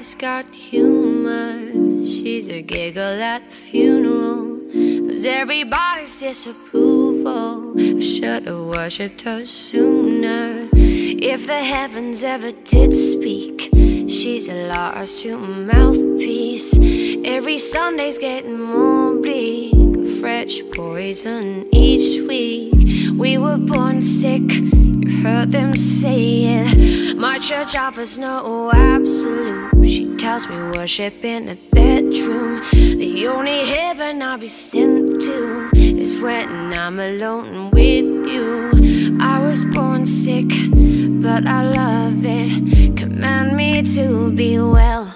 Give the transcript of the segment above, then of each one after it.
She's got humor. She's a giggle at the funeral. Cause everybody's disapproval. I should have worshipped her sooner. If the heavens ever did speak, she's a Lars Human mouthpiece. Every Sunday's getting more bleak. Fresh poison each week. We were born sick, you heard them say it. My church offers no absolute. She tells me worship in the bedroom. The only heaven I'll be sent to is when I'm alone with you. I was born sick, but I love it. Command me to be well.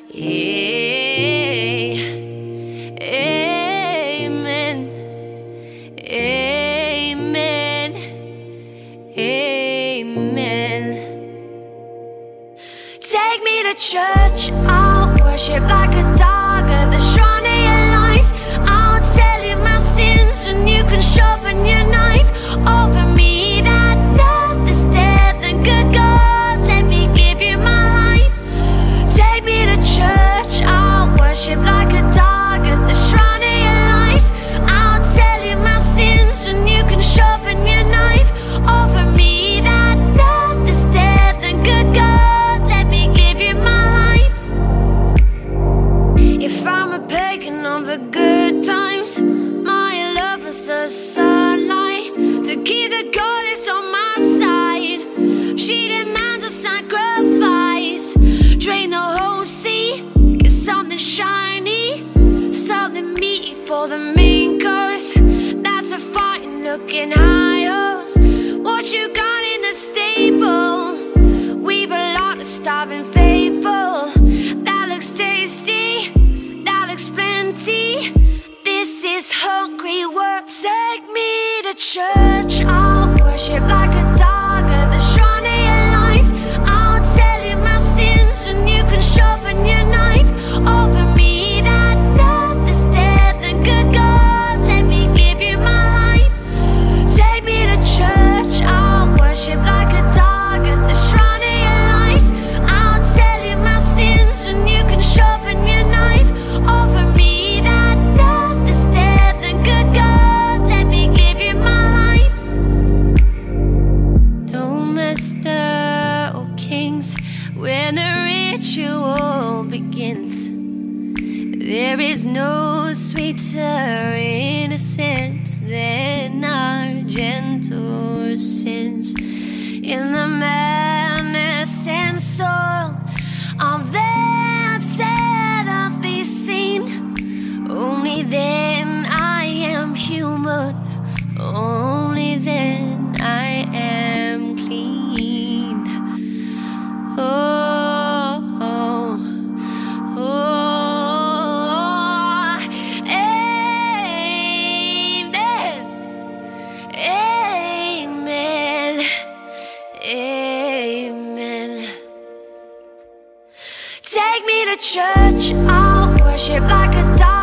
Yeah. Amen. Amen. Amen. Take me to church, I'll worship like a dog at the shrine of your lies. I'll tell you my sins and you can sharpen your knife over me. That death is death, and good God, let me give you my life. Take me to church, I'll worship like a dog at the shrine of your lies. I'll tell you my sins and you can sharpen your knife over me. That death is death, and good God, let me give you my life. If I'm a pagan of the good times, my love is the sunlight to keep the goddess on my side. She demands a sacrifice. Drain the whole sea, get something shiny, something meaty for the main course. That's a fine looking high horse. What you got in the stable? We've a lot of starving faithful. That looks tasty, that looks plenty. This is hungry work. Take me to church, I'll worship like a dog at the shrine of your lies. I'll tell you my sins and you can sharpen your knife over me. That death is death, and good God, let me give you my life. Take me to church, I'll worship like a dog at the shrine of your lies. I'll tell you my sins and you can sharpen your knife over me. That death is death, and good God, let me give you my life. No master or kings when the ritual begins. There is no sweeter innocence than our gentle sins. In the madness and soil of that sad earthly scene, only then I am human. Only then I am clean. Oh, oh, oh, amen, amen, amen. Take me to church, I'll worship like a dog